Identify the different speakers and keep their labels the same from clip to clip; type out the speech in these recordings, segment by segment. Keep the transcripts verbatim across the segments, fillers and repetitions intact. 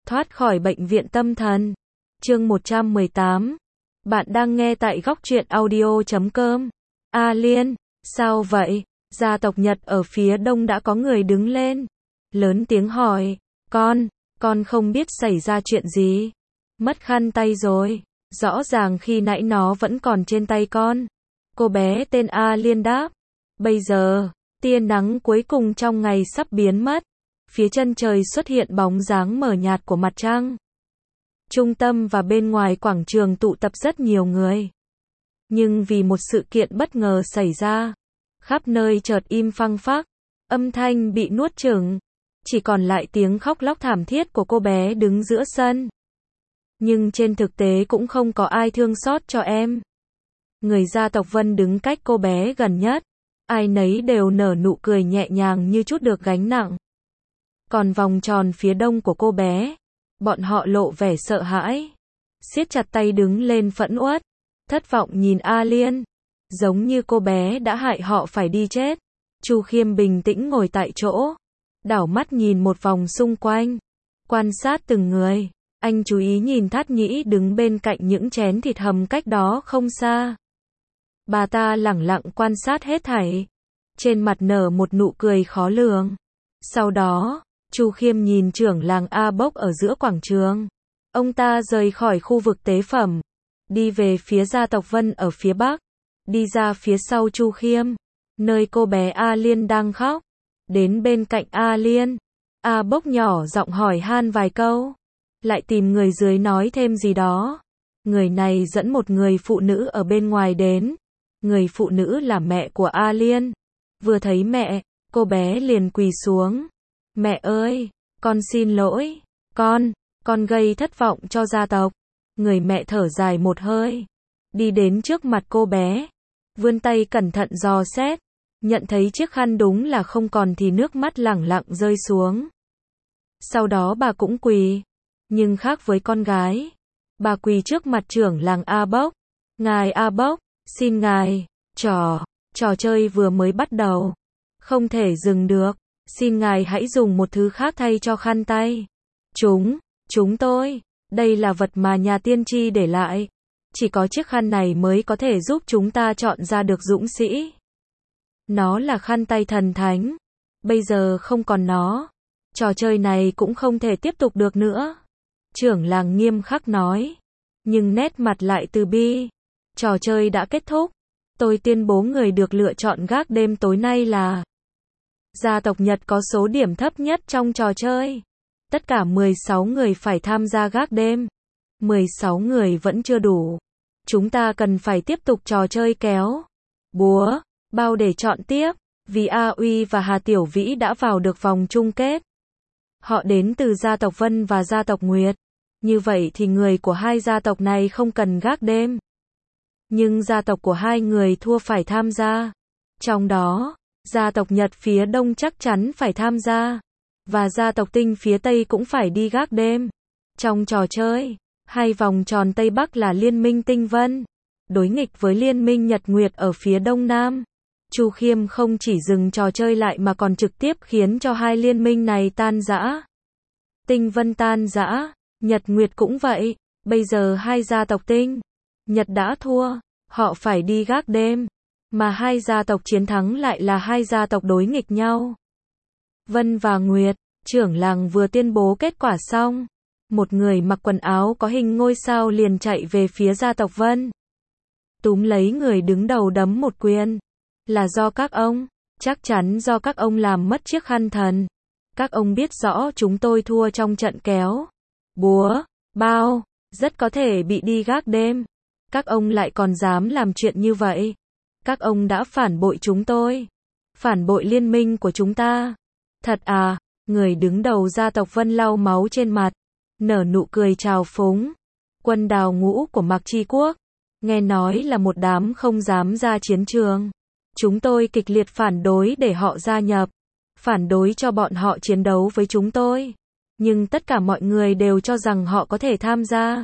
Speaker 1: Thoát khỏi bệnh viện tâm thần. Chương một trăm mười tám. Bạn đang nghe tại góc truyện audio chấm com. A Liên, sao vậy? Gia tộc Nhật ở phía đông đã có người đứng lên. Lớn tiếng hỏi, con, con không biết xảy ra chuyện gì. Mất khăn tay rồi. Rõ ràng khi nãy nó vẫn còn trên tay con. Cô bé tên A Liên đáp. Bây giờ, tia nắng cuối cùng trong ngày sắp biến mất. Phía chân trời xuất hiện bóng dáng mờ nhạt của mặt trăng. Trung tâm và bên ngoài quảng trường tụ tập rất nhiều người. Nhưng vì một sự kiện bất ngờ xảy ra, khắp nơi chợt im phăng phắc, âm thanh bị nuốt chửng, chỉ còn lại tiếng khóc lóc thảm thiết của cô bé đứng giữa sân. Nhưng trên thực tế cũng không có ai thương xót cho em. Người gia tộc Vân đứng cách cô bé gần nhất, ai nấy đều nở nụ cười nhẹ nhàng như trút được gánh nặng. Còn vòng tròn phía đông của cô bé, bọn họ lộ vẻ sợ hãi, siết chặt tay đứng lên phẫn uất, thất vọng nhìn A Liên, giống như cô bé đã hại họ phải đi chết. Chu Khiêm bình tĩnh ngồi tại chỗ, đảo mắt nhìn một vòng xung quanh, quan sát từng người. Anh chú ý nhìn Thát Nhĩ đứng bên cạnh những chén thịt hầm cách đó không xa. Bà ta lẳng lặng quan sát hết thảy, trên mặt nở một nụ cười khó lường. Sau đó, Chu Khiêm nhìn trưởng làng A Bốc ở giữa quảng trường. Ông ta rời khỏi khu vực tế phẩm, đi về phía gia tộc Vân ở phía bắc, đi ra phía sau Chu Khiêm, nơi cô bé A Liên đang khóc. Đến bên cạnh A Liên, A Bốc nhỏ giọng hỏi han vài câu, lại tìm người dưới nói thêm gì đó. Người này dẫn một người phụ nữ ở bên ngoài đến. Người phụ nữ là mẹ của A Liên. Vừa thấy mẹ, cô bé liền quỳ xuống. Mẹ ơi, con xin lỗi, con, con gây thất vọng cho gia tộc. Người mẹ thở dài một hơi, đi đến trước mặt cô bé, vươn tay cẩn thận dò xét, nhận thấy chiếc khăn đúng là không còn thì nước mắt lẳng lặng rơi xuống. Sau đó bà cũng quỳ, nhưng khác với con gái, bà quỳ trước mặt trưởng làng A Bốc. Ngài A Bốc, xin ngài, trò, trò chơi vừa mới bắt đầu, không thể dừng được. Xin ngài hãy dùng một thứ khác thay cho khăn tay. Chúng, chúng tôi, đây là vật mà nhà tiên tri để lại. Chỉ có chiếc khăn này mới có thể giúp chúng ta chọn ra được dũng sĩ. Nó là khăn tay thần thánh. Bây giờ không còn nó, trò chơi này cũng không thể tiếp tục được nữa. Trưởng làng nghiêm khắc nói, nhưng nét mặt lại từ bi. Trò chơi đã kết thúc. Tôi tuyên bố người được lựa chọn gác đêm tối nay là gia tộc Nhật có số điểm thấp nhất trong trò chơi. Tất cả mười sáu người phải tham gia gác đêm. mười sáu người vẫn chưa đủ. Chúng ta cần phải tiếp tục trò chơi kéo búa, bao để chọn tiếp, vì A Uy và Hà Tiểu Vĩ đã vào được vòng chung kết. Họ đến từ gia tộc Vân và gia tộc Nguyệt. Như vậy thì người của hai gia tộc này không cần gác đêm. Nhưng gia tộc của hai người thua phải tham gia. Trong đó, gia tộc Nhật phía đông chắc chắn phải tham gia, và gia tộc Tinh phía tây cũng phải đi gác đêm. Trong trò chơi, hai vòng tròn tây bắc là liên minh Tinh Vân, đối nghịch với liên minh Nhật Nguyệt ở phía đông nam. Chu Khiêm không chỉ dừng trò chơi lại mà còn trực tiếp khiến cho hai liên minh này tan rã. Tinh Vân tan rã, Nhật Nguyệt cũng vậy. Bây giờ hai gia tộc Tinh, Nhật đã thua, họ phải đi gác đêm. Mà hai gia tộc chiến thắng lại là hai gia tộc đối nghịch nhau. Vân và Nguyệt, trưởng làng vừa tuyên bố kết quả xong. Một người mặc quần áo có hình ngôi sao liền chạy về phía gia tộc Vân, túm lấy người đứng đầu đấm một quyền. Là do các ông, chắc chắn do các ông làm mất chiếc khăn thần. Các ông biết rõ chúng tôi thua trong trận kéo búa, bao, rất có thể bị đi gác đêm. Các ông lại còn dám làm chuyện như vậy. Các ông đã phản bội chúng tôi, phản bội liên minh của chúng ta. Thật à? Người đứng đầu gia tộc Vân lau máu trên mặt, nở nụ cười trào phúng. Quân đào ngũ của Mạc Chi Quốc, nghe nói là một đám không dám ra chiến trường. Chúng tôi kịch liệt phản đối để họ gia nhập, phản đối cho bọn họ chiến đấu với chúng tôi. Nhưng tất cả mọi người đều cho rằng họ có thể tham gia.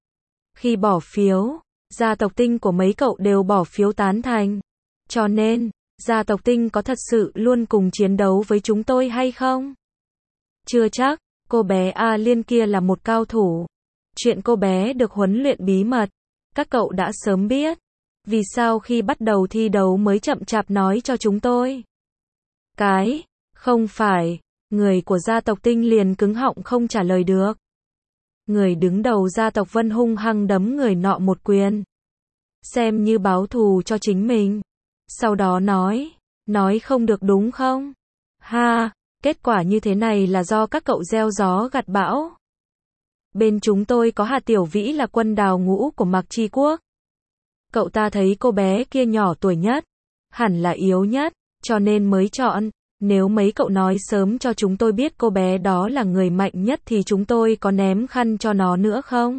Speaker 1: Khi bỏ phiếu, gia tộc Tinh của mấy cậu đều bỏ phiếu tán thành. Cho nên, gia tộc Tinh có thật sự luôn cùng chiến đấu với chúng tôi hay không? Chưa chắc. Cô bé A Liên kia là một cao thủ. Chuyện cô bé được huấn luyện bí mật, các cậu đã sớm biết. Vì sao khi bắt đầu thi đấu mới chậm chạp nói cho chúng tôi? Cái, không phải, người của gia tộc Tinh liền cứng họng không trả lời được. Người đứng đầu gia tộc Vân hung hăng đấm người nọ một quyền. Xem như báo thù cho chính mình. Sau đó nói, nói không được đúng không? Ha, kết quả như thế này là do các cậu gieo gió gặt bão. Bên chúng tôi có Hà Tiểu Vĩ là quân đào ngũ của Mạc Chi Quốc. Cậu ta thấy cô bé kia nhỏ tuổi nhất, hẳn là yếu nhất, cho nên mới chọn. Nếu mấy cậu nói sớm cho chúng tôi biết cô bé đó là người mạnh nhất thì chúng tôi có ném khăn cho nó nữa không?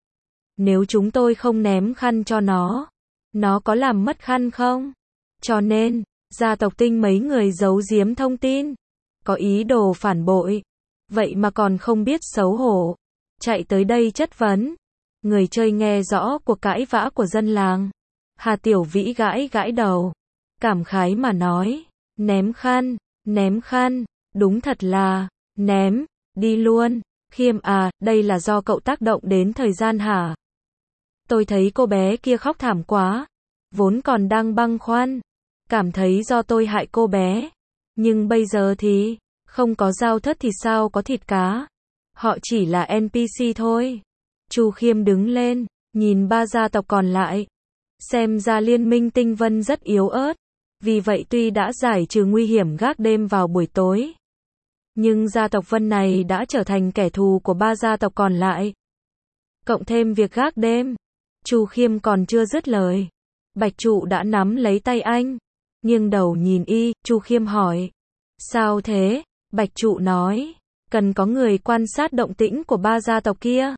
Speaker 1: Nếu chúng tôi không ném khăn cho nó, nó có làm mất khăn không? Cho nên, gia tộc Tinh mấy người giấu giếm thông tin, có ý đồ phản bội, vậy mà còn không biết xấu hổ, chạy tới đây chất vấn. Người chơi nghe rõ cuộc cãi vã của dân làng. Hà Tiểu Vĩ gãi gãi đầu, cảm khái mà nói, ném khăn, ném khăn, đúng thật là, ném, đi luôn. Khiêm à, đây là do cậu tác động đến thời gian hả? Tôi thấy cô bé kia khóc thảm quá, vốn còn đang băn khoăn, cảm thấy do tôi hại cô bé. Nhưng bây giờ thì, không có dao thớt thì sao có thịt cá. Họ chỉ là en pê xê thôi. Chu Khiêm đứng lên, nhìn ba gia tộc còn lại. Xem ra liên minh Tinh Vân rất yếu ớt. Vì vậy tuy đã giải trừ nguy hiểm gác đêm vào buổi tối, nhưng gia tộc Vân này đã trở thành kẻ thù của ba gia tộc còn lại. Cộng thêm việc gác đêm, Chu Khiêm còn chưa dứt lời. Bạch Trụ đã nắm lấy tay anh, nghiêng đầu nhìn y, Chu Khiêm hỏi. Sao thế? Bạch Trụ nói, cần có người quan sát động tĩnh của ba gia tộc kia.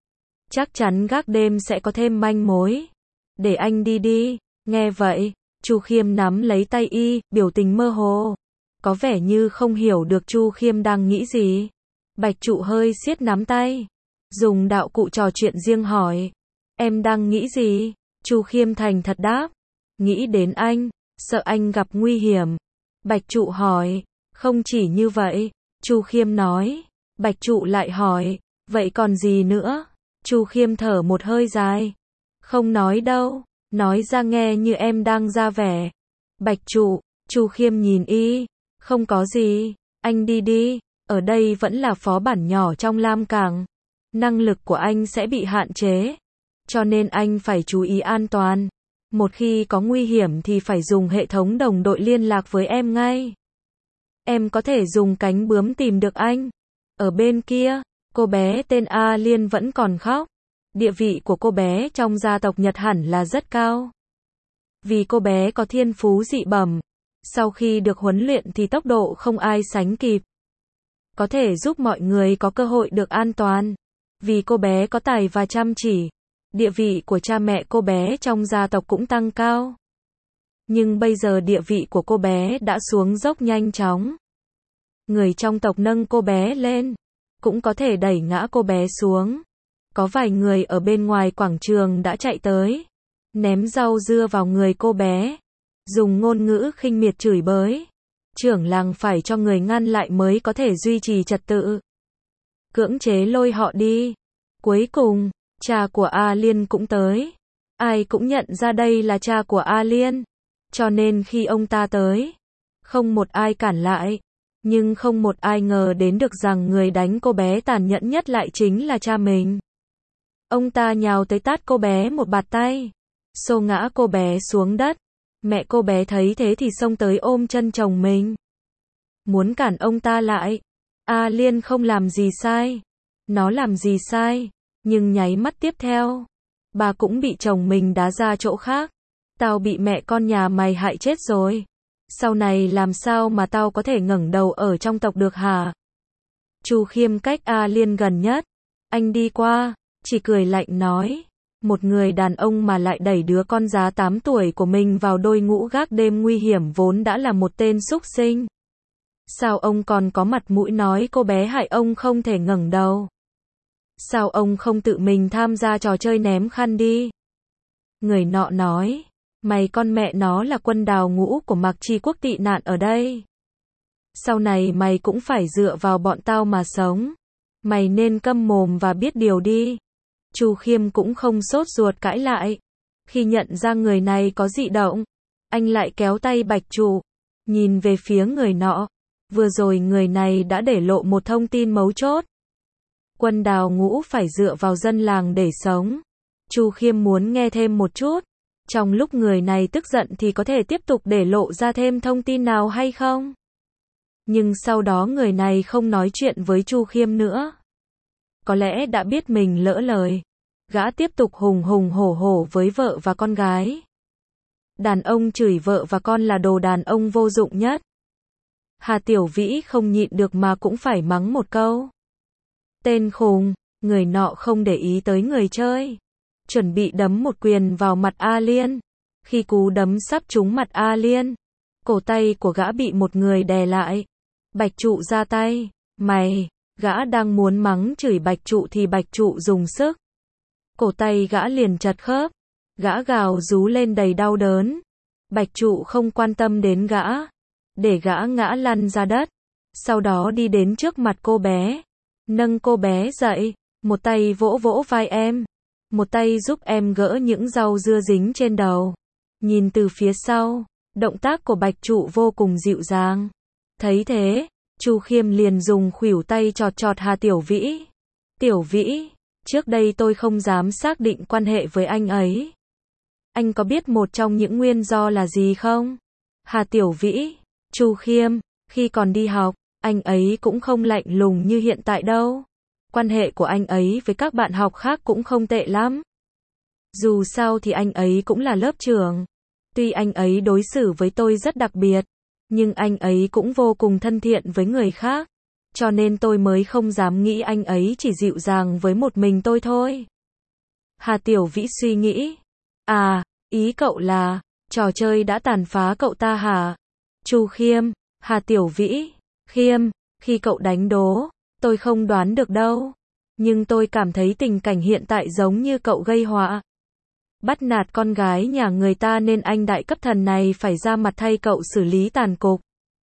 Speaker 1: Chắc chắn gác đêm sẽ có thêm manh mối. Để anh đi đi. Nghe vậy, Chu Khiêm nắm lấy tay y, biểu tình mơ hồ. Có vẻ như không hiểu được Chu Khiêm đang nghĩ gì. Bạch Trụ hơi siết nắm tay, dùng đạo cụ trò chuyện riêng hỏi. Em đang nghĩ gì? Chu Khiêm thành thật đáp. Nghĩ đến anh, sợ anh gặp nguy hiểm. Bạch Trụ hỏi. Không chỉ như vậy, Chu Khiêm nói. Bạch Trụ lại hỏi. Vậy còn gì nữa? Chu Khiêm thở một hơi dài. Không nói đâu, nói ra nghe như em đang ra vẻ. Bạch Trụ, Chu Khiêm nhìn y. Không có gì, anh đi đi, ở đây vẫn là phó bản nhỏ trong Lam Cảng. Năng lực của anh sẽ bị hạn chế, cho nên anh phải chú ý an toàn. Một khi có nguy hiểm thì phải dùng hệ thống đồng đội liên lạc với em ngay. Em có thể dùng cánh bướm tìm được anh. Ở bên kia, cô bé tên A Liên vẫn còn khóc. Địa vị của cô bé trong gia tộc Nhật hẳn là rất cao. Vì cô bé có thiên phú dị bẩm. Sau khi được huấn luyện thì tốc độ không ai sánh kịp. Có thể giúp mọi người có cơ hội được an toàn. Vì cô bé có tài và chăm chỉ. Địa vị của cha mẹ cô bé trong gia tộc cũng tăng cao. Nhưng bây giờ địa vị của cô bé đã xuống dốc nhanh chóng. Người trong tộc nâng cô bé lên, cũng có thể đẩy ngã cô bé xuống. Có vài người ở bên ngoài quảng trường đã chạy tới, ném rau dưa vào người cô bé, dùng ngôn ngữ khinh miệt chửi bới. Trưởng làng phải cho người ngăn lại mới có thể duy trì trật tự. Cưỡng chế lôi họ đi. Cuối cùng, cha của A Liên cũng tới. Ai cũng nhận ra đây là cha của A Liên. Cho nên khi ông ta tới, không một ai cản lại. Nhưng không một ai ngờ đến được rằng người đánh cô bé tàn nhẫn nhất lại chính là cha mình. Ông ta nhào tới tát cô bé một bạt tay, xô ngã cô bé xuống đất. Mẹ cô bé thấy thế thì xông tới ôm chân chồng mình, muốn cản ông ta lại. A Liên không làm gì sai. Nó làm gì sai, nhưng nháy mắt tiếp theo, bà cũng bị chồng mình đá ra chỗ khác. Tao bị mẹ con nhà mày hại chết rồi. Sau này làm sao mà tao có thể ngẩng đầu ở trong tộc được hả? Chu Khiêm cách A Liên gần nhất. Anh đi qua, chỉ cười lạnh nói. Một người đàn ông mà lại đẩy đứa con giá tám tuổi của mình vào đôi ngũ gác đêm nguy hiểm vốn đã là một tên súc sinh. Sao ông còn có mặt mũi nói cô bé hại ông không thể ngẩng đầu? Sao ông không tự mình tham gia trò chơi ném khăn đi? Người nọ nói. Mày con mẹ nó là quân đào ngũ của Mạc Chi Quốc tị nạn ở đây. Sau này mày cũng phải dựa vào bọn tao mà sống. Mày nên câm mồm và biết điều đi. Chu Khiêm cũng không sốt ruột cãi lại. Khi nhận ra người này có dị động, anh lại kéo tay Bạch Trụ, nhìn về phía người nọ. Vừa rồi người này đã để lộ một thông tin mấu chốt. Quân Đào Ngũ phải dựa vào dân làng để sống. Chu Khiêm muốn nghe thêm một chút. Trong lúc người này tức giận thì có thể tiếp tục để lộ ra thêm thông tin nào hay không? Nhưng sau đó người này không nói chuyện với Chu Khiêm nữa. Có lẽ đã biết mình lỡ lời. Gã tiếp tục hùng hùng hổ hổ với vợ và con gái. Đàn ông chửi vợ và con là đồ đàn ông vô dụng nhất. Hà Tiểu Vĩ không nhịn được mà cũng phải mắng một câu. Tên khùng, người nọ không để ý tới người chơi. Chuẩn bị đấm một quyền vào mặt A Liên. Khi cú đấm sắp trúng mặt A Liên, cổ tay của gã bị một người đè lại. Bạch Trụ ra tay. Mày, gã đang muốn mắng chửi Bạch Trụ thì Bạch Trụ dùng sức. Cổ tay gã liền chật khớp. Gã gào rú lên đầy đau đớn. Bạch Trụ không quan tâm đến gã. Để gã ngã lăn ra đất. Sau đó đi đến trước mặt cô bé. Nâng cô bé dậy. Một tay vỗ vỗ vai em. Một tay giúp em gỡ những rau dưa dính trên đầu. Nhìn từ phía sau, động tác của Bạch Trụ vô cùng dịu dàng. Thấy thế, Chu Khiêm liền dùng khuỷu tay chọt chọt Hà Tiểu Vĩ. Tiểu Vĩ, trước đây tôi không dám xác định quan hệ với anh ấy. Anh có biết một trong những nguyên do là gì không? Hà Tiểu Vĩ, Chu Khiêm, khi còn đi học, anh ấy cũng không lạnh lùng như hiện tại đâu. Quan hệ của anh ấy với các bạn học khác cũng không tệ lắm. Dù sao thì anh ấy cũng là lớp trưởng. Tuy anh ấy đối xử với tôi rất đặc biệt, nhưng anh ấy cũng vô cùng thân thiện với người khác. Cho nên tôi mới không dám nghĩ anh ấy chỉ dịu dàng với một mình tôi thôi. Hà Tiểu Vĩ suy nghĩ. À, ý cậu là, trò chơi đã tàn phá cậu ta hả? Chu Khiêm, Hà Tiểu Vĩ, Khiêm, khi cậu đánh đố, tôi không đoán được đâu. Nhưng tôi cảm thấy tình cảnh hiện tại giống như cậu gây họa. Bắt nạt con gái nhà người ta nên anh đại cấp thần này phải ra mặt thay cậu xử lý tàn cục.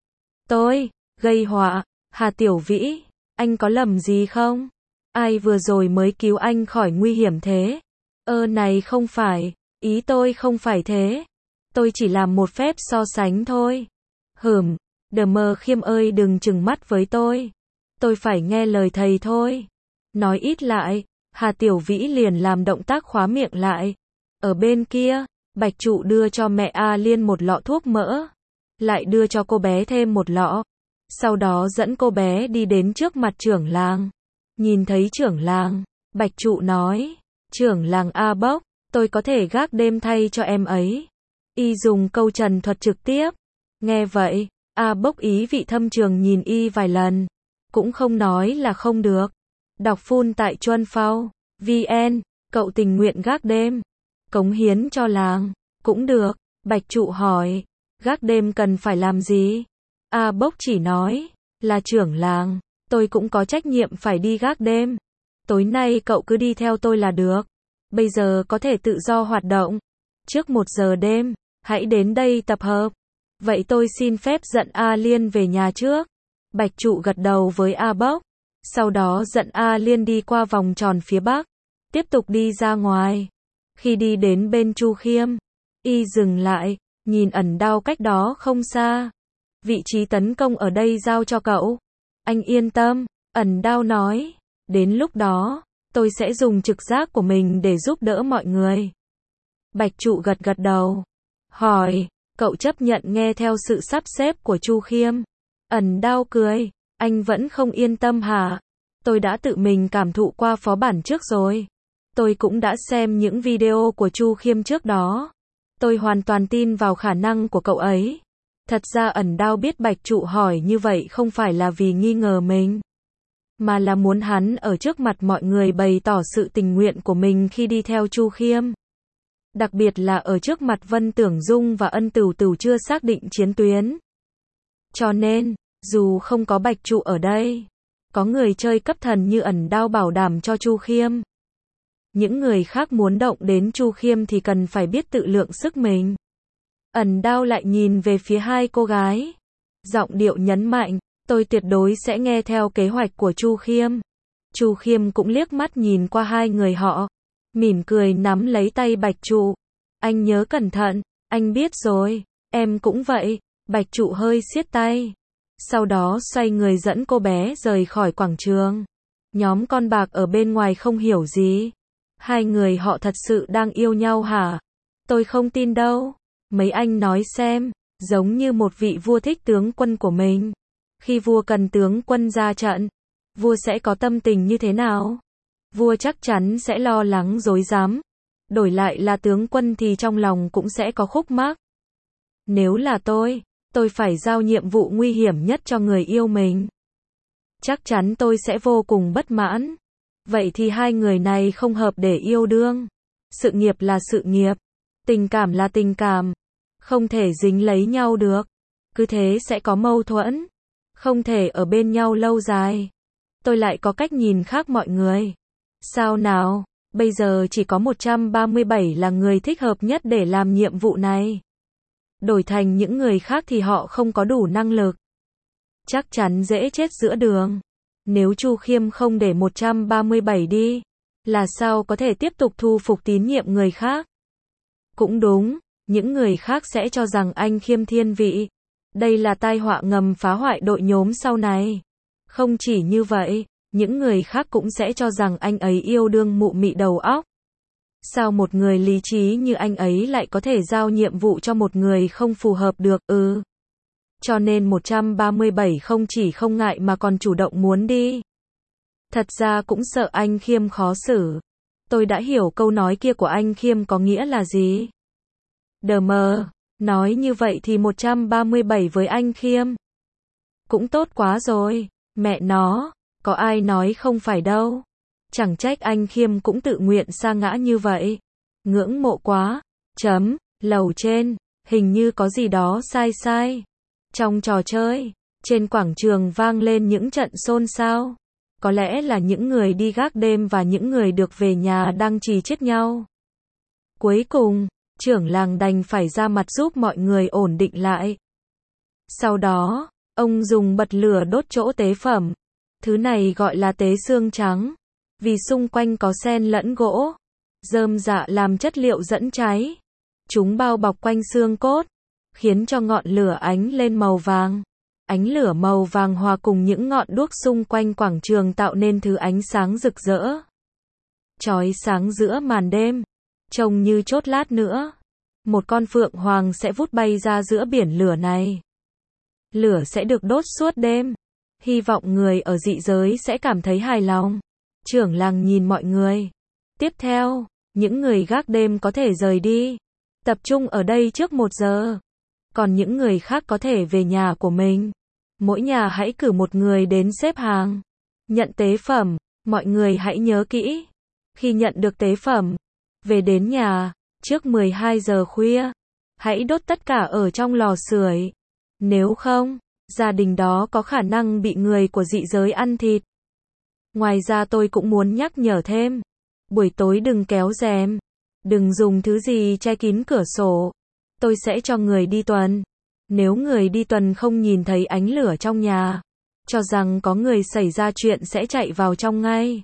Speaker 1: Tôi, gây họa, Hà Tiểu Vĩ, anh có lầm gì không? Ai vừa rồi mới cứu anh khỏi nguy hiểm thế? Ơ này không phải, ý tôi không phải thế. Tôi chỉ làm một phép so sánh thôi. Hửm, Đờ Mờ Khiêm ơi đừng trừng mắt với tôi. Tôi phải nghe lời thầy thôi. Nói ít lại, Hà Tiểu Vĩ liền làm động tác khóa miệng lại. Ở bên kia, Bạch Trụ đưa cho mẹ A Liên một lọ thuốc mỡ. Lại đưa cho cô bé thêm một lọ. Sau đó dẫn cô bé đi đến trước mặt trưởng làng. Nhìn thấy trưởng làng, Bạch Trụ nói. Trưởng làng A Bốc, tôi có thể gác đêm thay cho em ấy. Y dùng câu trần thuật trực tiếp. Nghe vậy, A Bốc ý vị thâm trường nhìn Y vài lần. Cũng không nói là không được. Đọc full tại Chuân Phao, vn, cậu tình nguyện gác đêm. Cống hiến cho làng, cũng được. Bạch Trụ hỏi, gác đêm cần phải làm gì? A Bốc chỉ nói, là trưởng làng, tôi cũng có trách nhiệm phải đi gác đêm. Tối nay cậu cứ đi theo tôi là được. Bây giờ có thể tự do hoạt động. Trước một giờ đêm, hãy đến đây tập hợp. Vậy tôi xin phép dẫn A Liên về nhà trước. Bạch Trụ gật đầu với A Bốc. Sau đó dẫn A Liên đi qua vòng tròn phía bắc. Tiếp tục đi ra ngoài. Khi đi đến bên Chu Khiêm, Y dừng lại, nhìn ẩn đao cách đó không xa. Vị trí tấn công ở đây giao cho cậu. Anh yên tâm, ẩn đao nói. Đến lúc đó, tôi sẽ dùng trực giác của mình để giúp đỡ mọi người. Bạch Trụ gật gật đầu. Hỏi, cậu chấp nhận nghe theo sự sắp xếp của Chu Khiêm? Ẩn đao cười. Anh vẫn không yên tâm hả? Tôi đã tự mình cảm thụ qua phó bản trước rồi. Tôi cũng đã xem những video của Chu Khiêm trước đó. Tôi hoàn toàn tin vào khả năng của cậu ấy. Thật ra ẩn đao biết Bạch Trụ hỏi như vậy không phải là vì nghi ngờ mình, mà là muốn hắn ở trước mặt mọi người bày tỏ sự tình nguyện của mình khi đi theo Chu Khiêm. Đặc biệt là ở trước mặt Vân Tưởng Dung và Ân Tửu Tửu chưa xác định chiến tuyến. Cho nên, dù không có Bạch Trụ ở đây, có người chơi cấp thần như ẩn đao bảo đảm cho Chu Khiêm. Những người khác muốn động đến Chu Khiêm thì cần phải biết tự lượng sức mình. Ẩn đao lại nhìn về phía hai cô gái. Giọng điệu nhấn mạnh, tôi tuyệt đối sẽ nghe theo kế hoạch của Chu Khiêm. Chu Khiêm cũng liếc mắt nhìn qua hai người họ, mỉm cười nắm lấy tay Bạch Trụ. Anh nhớ cẩn thận, anh biết rồi, em cũng vậy. Bạch Trụ hơi siết tay. Sau đó xoay người dẫn cô bé rời khỏi quảng trường. Nhóm con bạc ở bên ngoài không hiểu gì. Hai người họ thật sự đang yêu nhau hả? Tôi không tin đâu. Mấy anh nói xem, giống như một vị vua thích tướng quân của mình. Khi vua cần tướng quân ra trận, vua sẽ có tâm tình như thế nào? Vua chắc chắn sẽ lo lắng rối rắm. Đổi lại là tướng quân thì trong lòng cũng sẽ có khúc mắc. Nếu là tôi, tôi phải giao nhiệm vụ nguy hiểm nhất cho người yêu mình. Chắc chắn tôi sẽ vô cùng bất mãn. Vậy thì hai người này không hợp để yêu đương. Sự nghiệp là sự nghiệp, tình cảm là tình cảm. Không thể dính lấy nhau được. Cứ thế sẽ có mâu thuẫn. Không thể ở bên nhau lâu dài. Tôi lại có cách nhìn khác mọi người. Sao nào, bây giờ chỉ có một trăm ba mươi bảy là người thích hợp nhất để làm nhiệm vụ này. Đổi thành những người khác thì họ không có đủ năng lực. Chắc chắn dễ chết giữa đường. Nếu Chu Khiêm không để một trăm ba mươi bảy đi, là sao có thể tiếp tục thu phục tín nhiệm người khác? Cũng đúng, những người khác sẽ cho rằng anh Khiêm thiên vị. Đây là tai họa ngầm phá hoại đội nhóm sau này. Không chỉ như vậy, những người khác cũng sẽ cho rằng anh ấy yêu đương mụ mị đầu óc. Sao một người lý trí như anh ấy lại có thể giao nhiệm vụ cho một người không phù hợp được, ừ. Cho nên một trăm ba mươi bảy không chỉ không ngại mà còn chủ động muốn đi. Thật ra cũng sợ anh Khiêm khó xử. Tôi đã hiểu câu nói kia của anh Khiêm có nghĩa là gì. Đờ mờ, nói như vậy thì một trăm ba mươi bảy với anh Khiêm cũng tốt quá rồi, mẹ nó, có ai nói không phải đâu. Chẳng trách anh Khiêm cũng tự nguyện sa ngã như vậy. Ngưỡng mộ quá. Chấm, lầu trên, hình như có gì đó sai sai. Trong trò chơi, trên quảng trường vang lên những trận xôn xao. Có lẽ là những người đi gác đêm và những người được về nhà đang chì chết nhau. Cuối cùng, trưởng làng đành phải ra mặt giúp mọi người ổn định lại. Sau đó, ông dùng bật lửa đốt chỗ tế phẩm. Thứ này gọi là tế xương trắng. Vì xung quanh có sen lẫn gỗ, rơm rạ làm chất liệu dẫn cháy. Chúng bao bọc quanh xương cốt, khiến cho ngọn lửa ánh lên màu vàng. Ánh lửa màu vàng hòa cùng những ngọn đuốc xung quanh quảng trường tạo nên thứ ánh sáng rực rỡ. Chói sáng giữa màn đêm, trông như chốt lát nữa. Một con phượng hoàng sẽ vút bay ra giữa biển lửa này. Lửa sẽ được đốt suốt đêm. Hy vọng người ở dị giới sẽ cảm thấy hài lòng. Trưởng làng nhìn mọi người. Tiếp theo, những người gác đêm có thể rời đi. Tập trung ở đây trước một giờ. Còn những người khác có thể về nhà của mình. Mỗi nhà hãy cử một người đến xếp hàng. Nhận tế phẩm, mọi người hãy nhớ kỹ. Khi nhận được tế phẩm, về đến nhà, trước mười hai giờ khuya, hãy đốt tất cả ở trong lò sưởi. Nếu không, gia đình đó có khả năng bị người của dị giới ăn thịt. Ngoài ra tôi cũng muốn nhắc nhở thêm. Buổi tối đừng kéo rèm. Đừng dùng thứ gì che kín cửa sổ. Tôi sẽ cho người đi tuần. Nếu người đi tuần không nhìn thấy ánh lửa trong nhà, cho rằng có người xảy ra chuyện sẽ chạy vào trong ngay.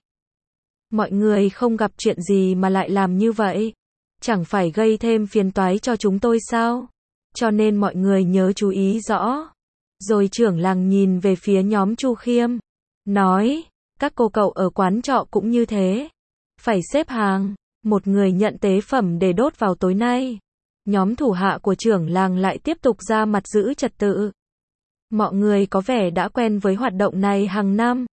Speaker 1: Mọi người không gặp chuyện gì mà lại làm như vậy. Chẳng phải gây thêm phiền toái cho chúng tôi sao? Cho nên mọi người nhớ chú ý rõ. Rồi trưởng làng nhìn về phía nhóm Chu Khiêm. Nói, các cô cậu ở quán trọ cũng như thế. Phải xếp hàng. Một người nhận tế phẩm để đốt vào tối nay. Nhóm thủ hạ của trưởng làng lại tiếp tục ra mặt giữ trật tự. Mọi người có vẻ đã quen với hoạt động này hàng năm.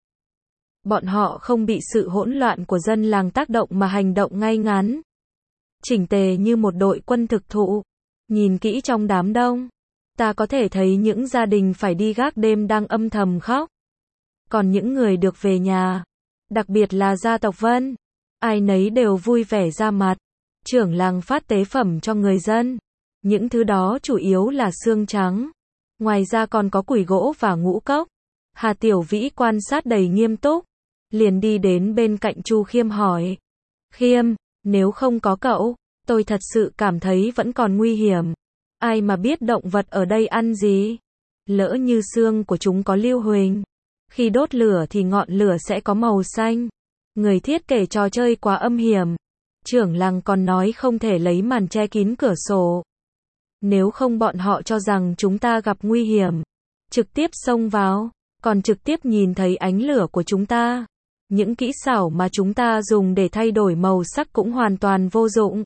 Speaker 1: Bọn họ không bị sự hỗn loạn của dân làng tác động mà hành động ngay ngắn. Chỉnh tề như một đội quân thực thụ. Nhìn kỹ trong đám đông, ta có thể thấy những gia đình phải đi gác đêm đang âm thầm khóc. Còn những người được về nhà, đặc biệt là gia tộc Vân, ai nấy đều vui vẻ ra mặt. Trưởng làng phát tế phẩm cho người dân. Những thứ đó chủ yếu là xương trắng. Ngoài ra còn có củi gỗ và ngũ cốc. Hà Tiểu Vĩ quan sát đầy nghiêm túc. Liền đi đến bên cạnh Chu Khiêm hỏi. Khiêm, nếu không có cậu, tôi thật sự cảm thấy vẫn còn nguy hiểm. Ai mà biết động vật ở đây ăn gì? Lỡ như xương của chúng có lưu huỳnh. Khi đốt lửa thì ngọn lửa sẽ có màu xanh. Người thiết kế trò chơi quá âm hiểm. Trưởng làng còn nói không thể lấy màn che kín cửa sổ. Nếu không bọn họ cho rằng chúng ta gặp nguy hiểm. Trực tiếp xông vào, còn trực tiếp nhìn thấy ánh lửa của chúng ta. Những kỹ xảo mà chúng ta dùng để thay đổi màu sắc cũng hoàn toàn vô dụng.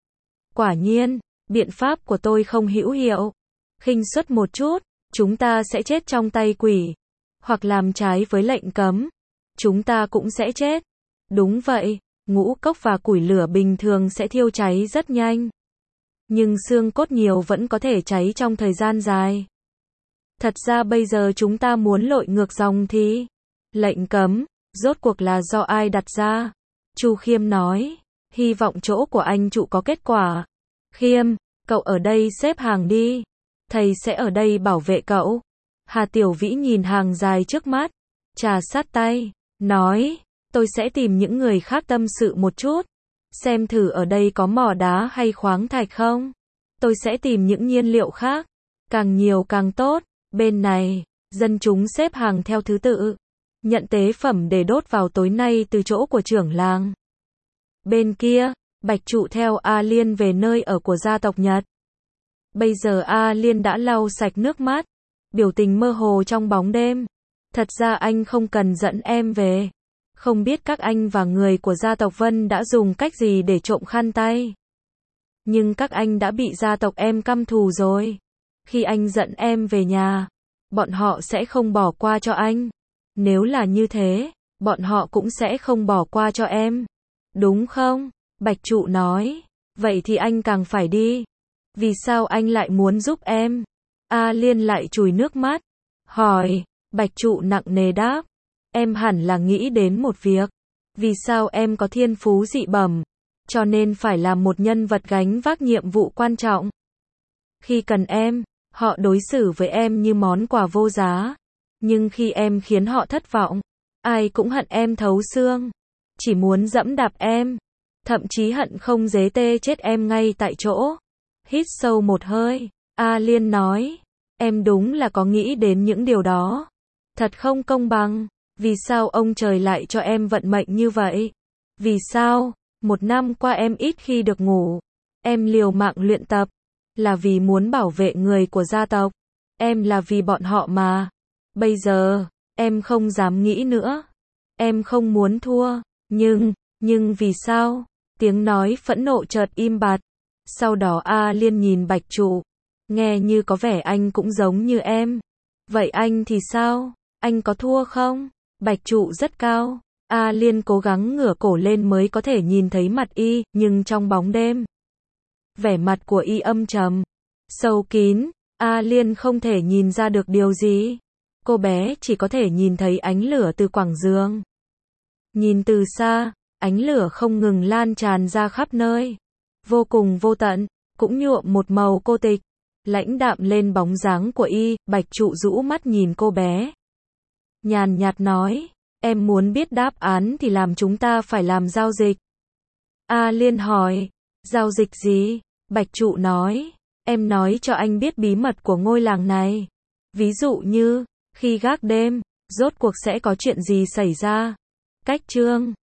Speaker 1: Quả nhiên, biện pháp của tôi không hữu hiệu. Khinh suất một chút, chúng ta sẽ chết trong tay quỷ. Hoặc làm trái với lệnh cấm, chúng ta cũng sẽ chết. Đúng vậy, ngũ cốc và củi lửa bình thường sẽ thiêu cháy rất nhanh. Nhưng xương cốt nhiều vẫn có thể cháy trong thời gian dài. Thật ra bây giờ chúng ta muốn lội ngược dòng thì lệnh cấm, rốt cuộc là do ai đặt ra? Chu Khiêm nói, hy vọng chỗ của anh trụ có kết quả. Khiêm, cậu ở đây xếp hàng đi. Thầy sẽ ở đây bảo vệ cậu. Hà Tiểu Vĩ nhìn hàng dài trước mắt, trà sát tay, nói, tôi sẽ tìm những người khác tâm sự một chút. Xem thử ở đây có mỏ đá hay khoáng thạch không. Tôi sẽ tìm những nhiên liệu khác. Càng nhiều càng tốt. Bên này, dân chúng xếp hàng theo thứ tự. Nhận tế phẩm để đốt vào tối nay từ chỗ của trưởng làng. Bên kia, Bạch Trụ theo A Liên về nơi ở của gia tộc Nhật. Bây giờ A Liên đã lau sạch nước mắt. Biểu tình mơ hồ trong bóng đêm. Thật ra anh không cần dẫn em về. Không biết các anh và người của gia tộc Vân đã dùng cách gì để trộm khăn tay. Nhưng các anh đã bị gia tộc em căm thù rồi. Khi anh dẫn em về nhà, bọn họ sẽ không bỏ qua cho anh. Nếu là như thế, bọn họ cũng sẽ không bỏ qua cho em. Đúng không? Bạch Trụ nói. Vậy thì anh càng phải đi. Vì sao anh lại muốn giúp em? A Liên lại chùi nước mắt. Hỏi. Bạch Trụ nặng nề đáp. Em hẳn là nghĩ đến một việc. Vì sao em có thiên phú dị bẩm, cho nên phải là một nhân vật gánh vác nhiệm vụ quan trọng. Khi cần em, họ đối xử với em như món quà vô giá. Nhưng khi em khiến họ thất vọng, ai cũng hận em thấu xương. Chỉ muốn dẫm đạp em. Thậm chí hận không dế tê chết em ngay tại chỗ. Hít sâu một hơi, A Liên nói. Em đúng là có nghĩ đến những điều đó. Thật không công bằng. Vì sao ông trời lại cho em vận mệnh như vậy? Vì sao? Một năm qua em ít khi được ngủ. Em liều mạng luyện tập. Là vì muốn bảo vệ người của gia tộc. Em là vì bọn họ mà. Bây giờ, em không dám nghĩ nữa. Em không muốn thua. Nhưng, nhưng vì sao? Tiếng nói phẫn nộ chợt im bặt. Sau đó A Liên nhìn Bạch Trụ. Nghe như có vẻ anh cũng giống như em. Vậy anh thì sao? Anh có thua không? Bạch Trụ rất cao. A Liên cố gắng ngửa cổ lên mới có thể nhìn thấy mặt y, nhưng trong bóng đêm, vẻ mặt của y âm trầm, sâu kín. A Liên không thể nhìn ra được điều gì. Cô bé chỉ có thể nhìn thấy ánh lửa từ quảng giường. Nhìn từ xa, ánh lửa không ngừng lan tràn ra khắp nơi. Vô cùng vô tận, cũng nhuộm một màu cô tịch. Lãnh đạm lên bóng dáng của y, Bạch Trụ rũ mắt nhìn cô bé. Nhàn nhạt nói, em muốn biết đáp án thì làm chúng ta phải làm giao dịch. A Liên hỏi, giao dịch gì? Bạch Trụ nói, em nói cho anh biết bí mật của ngôi làng này. Ví dụ như, khi gác đêm, rốt cuộc sẽ có chuyện gì xảy ra. Cách chương